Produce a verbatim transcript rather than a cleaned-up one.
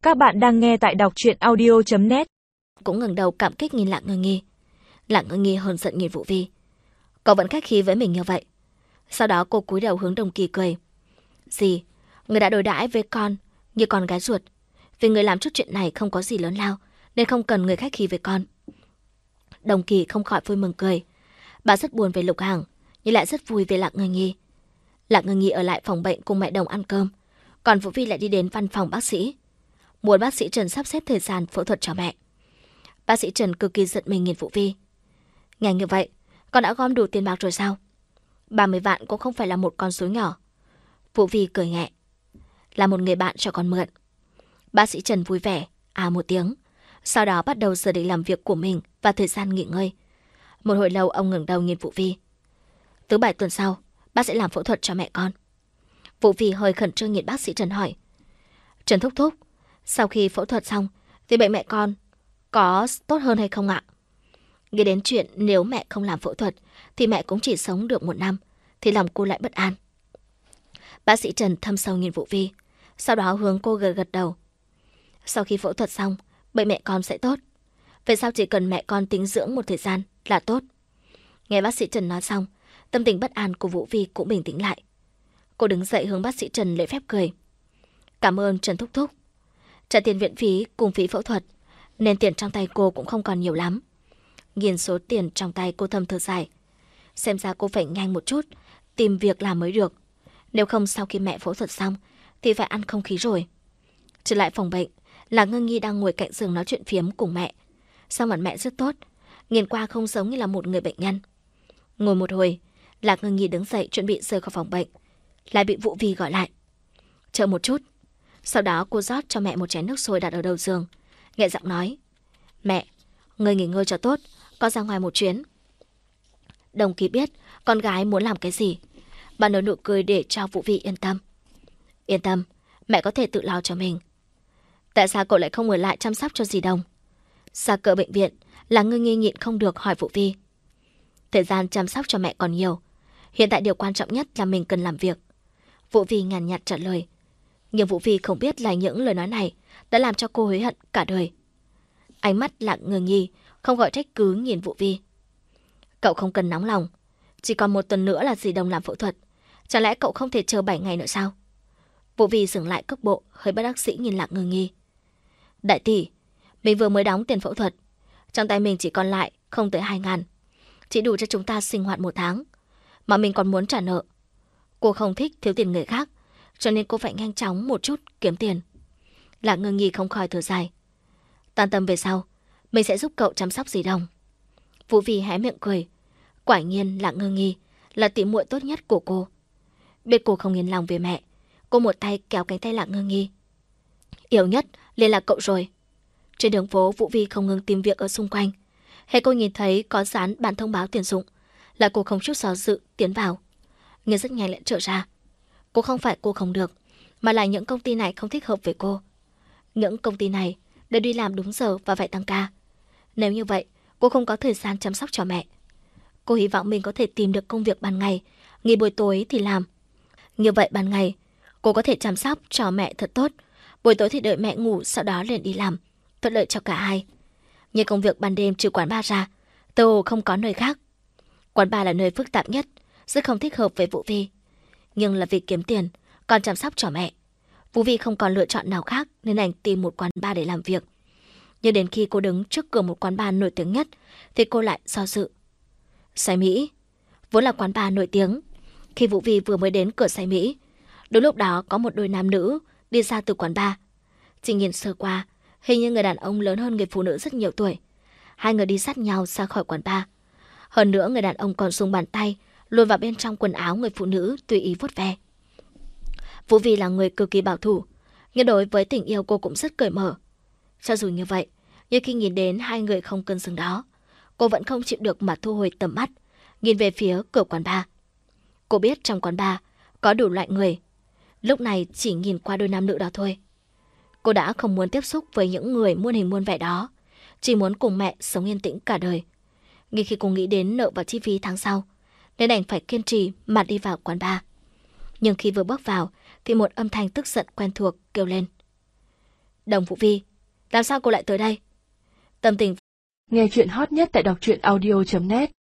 Các bạn đang nghe tại đọc truyện audio chấm net. Cũng ngẩng đầu cảm kích nhìn Lạc Ngưng Nghi. Lạc Ngưng Nghi hờn giận nhìn Vũ Vi. Cậu vẫn khách khí với mình như vậy. Sau đó cô cúi đầu hướng Đồng Kỳ cười. Dì, người đã đối đãi với con như con gái ruột. Vì người làm chút chuyện này không có gì lớn lao, nên không cần người khách khí với con. Đồng Kỳ không khỏi vui mừng cười. Bà rất buồn về Lục Hằng, nhưng lại rất vui về Lạc Ngưng Nghi. Lạc Ngưng Nghi ở lại phòng bệnh cùng mẹ Đồng ăn cơm, còn Vũ Vi lại đi đến văn phòng bác sĩ, muốn bác sĩ Trần sắp xếp thời gian phẫu thuật cho mẹ. Bác sĩ Trần cực kỳ giận mình nhìn Vũ Vi. Nghe như vậy, con đã gom đủ tiền bạc rồi sao? ba mươi vạn cũng không phải là một con số nhỏ. Vũ Vi cười nhẹ. Là một người bạn cho con mượn. Bác sĩ Trần vui vẻ, à một tiếng. Sau đó bắt đầu giờ định làm việc của mình và thời gian nghỉ ngơi. Một hồi lâu ông ngẩng đầu nhìn Vũ Vi. Thứ bảy tuần sau, bác sẽ làm phẫu thuật cho mẹ con. Vũ Vi hơi khẩn trương nhìn bác sĩ Trần hỏi. Trần thúc thúc, sau khi phẫu thuật xong thì bệnh mẹ con có tốt hơn hay không ạ? Nghĩ đến chuyện nếu mẹ không làm phẫu thuật thì mẹ cũng chỉ sống được một năm, thì lòng cô lại bất an. Bác sĩ Trần thâm sâu nhìn Vũ Vi, sau đó hướng cô gật gật đầu. Sau khi phẫu thuật xong, bệnh mẹ con sẽ tốt. Về sau chỉ cần mẹ con tĩnh dưỡng một thời gian là tốt. Nghe bác sĩ Trần nói xong, tâm tình bất an của Vũ Vi cũng bình tĩnh lại. Cô đứng dậy hướng bác sĩ Trần lễ phép cười. Cảm ơn Trần thúc thúc. Trả tiền viện phí cùng phí phẫu thuật, nên tiền trong tay cô cũng không còn nhiều lắm. Nhìn số tiền trong tay cô thầm thở dài. Xem ra cô phải nhanh một chút, tìm việc làm mới được. Nếu không sau khi mẹ phẫu thuật xong thì phải ăn không khí rồi. Trở lại phòng bệnh, Lạc Ngưng Nghi đang ngồi cạnh giường nói chuyện phiếm cùng mẹ. Sao mặt mẹ rất tốt, nhìn qua không giống như là một người bệnh nhân. Ngồi một hồi, Lạc Ngưng Nghi đứng dậy chuẩn bị rời khỏi phòng bệnh, lại bị Vũ Vi gọi lại. Chờ một chút. Sau đó cô rót cho mẹ một chén nước sôi đặt ở đầu giường, nhẹ giọng nói. Mẹ, người nghỉ ngơi cho tốt, con ra ngoài một chuyến. Đồng Kỳ biết con gái muốn làm cái gì. Bà nở nụ cười để cho Vũ Vi yên tâm. Yên tâm, mẹ có thể tự lo cho mình. Tại sao cậu lại không ở lại chăm sóc cho dì Đồng? Xa cỡ bệnh viện, là Ngưng Nghi nhịn không được hỏi Vũ Vi. Thời gian chăm sóc cho mẹ còn nhiều. Hiện tại điều quan trọng nhất là mình cần làm việc. Vũ Vi nhàn nhạt trả lời. Nhưng Vũ Vi không biết là những lời nói này đã làm cho cô hối hận cả đời. Ánh mắt Lạc Ngưng Nghi không gọi trách cứ nhìn Vũ Vi. Cậu không cần nóng lòng. Chỉ còn một tuần nữa là dì Đồng làm phẫu thuật. Chẳng lẽ cậu không thể chờ bảy ngày nữa sao? Vũ Vi dừng lại cước bộ, hơi bất đắc dĩ nhìn Lạc Ngưng Nghi. Đại tỷ, mình vừa mới đóng tiền phẫu thuật. Trong tay mình chỉ còn lại không tới hai ngàn. Chỉ đủ cho chúng ta sinh hoạt một tháng. Mà mình còn muốn trả nợ. Cô không thích thiếu tiền người khác, cho nên cô phải nhanh chóng một chút kiếm tiền. Lạc Ngưng Nghi không khỏi thở dài. Tan tâm về sau, mình sẽ giúp cậu chăm sóc dì Đồng. Vũ Vi hé miệng cười. Quả nhiên Lạc Ngưng Nghi là tỷ muội tốt nhất của cô. Biết cô không yên lòng về mẹ, cô một tay kéo cánh tay Lạc Ngưng Nghi. Yếu nhất liền là cậu rồi. Trên đường phố, Vũ Vi không ngừng tìm việc ở xung quanh. Hệ cô nhìn thấy có dán bản thông báo tuyển dụng, là cô không chút do dự tiến vào. Nhưng rất nhanh lại trở ra. Cô không phải cô không được, mà là những công ty này không thích hợp với cô. Những công ty này đều đi làm đúng giờ và phải tăng ca. Nếu như vậy, cô không có thời gian chăm sóc cho mẹ. Cô hy vọng mình có thể tìm được công việc ban ngày, nghỉ buổi tối thì làm. Như vậy ban ngày, cô có thể chăm sóc cho mẹ thật tốt. Buổi tối thì đợi mẹ ngủ, sau đó liền đi làm, thuận lợi cho cả hai. Nhưng công việc ban đêm trừ quán bar ra, tựa hồ không có nơi khác. Quán bar là nơi phức tạp nhất, rất không thích hợp với Vũ Vi. Nhưng là vì kiếm tiền, còn chăm sóc cho mẹ. Vũ Vi không còn lựa chọn nào khác nên đành tìm một quán bar để làm việc. Nhưng đến khi cô đứng trước cửa một quán bar nổi tiếng nhất thì cô lại do dự. Sài Mỹ vốn là quán bar nổi tiếng. Khi Vũ Vi vừa mới đến cửa Sài Mỹ, đúng lúc đó có một đôi nam nữ đi ra từ quán bar. Chỉ nhìn sơ qua, hình như người đàn ông lớn hơn người phụ nữ rất nhiều tuổi. Hai người đi sát nhau ra khỏi quán bar. Hơn nữa người đàn ông còn dùng bàn tay luồn vào bên trong quần áo người phụ nữ tùy ý vuốt ve. Vũ Vi là người cực kỳ bảo thủ, nhưng đối với tình yêu cô cũng rất cởi mở. Cho dù như vậy, nhưng khi nhìn đến hai người không cân xứng đó, cô vẫn không chịu được mà thu hồi tầm mắt, nhìn về phía cửa quán bar. Cô biết trong quán bar có đủ loại người. Lúc này chỉ nhìn qua đôi nam nữ đó thôi. Cô đã không muốn tiếp xúc với những người muôn hình muôn vẻ đó, chỉ muốn cùng mẹ sống yên tĩnh cả đời. Ngay khi cô nghĩ đến nợ và chi phí tháng sau, nên đành phải kiên trì mà đi vào quán bar. Nhưng khi vừa bước vào thì một âm thanh tức giận quen thuộc kêu lên. Đồng Vũ Vi, làm sao cô lại tới đây? Tâm tình. Nghe chuyện hot nhất tại đọc truyện audio chấm net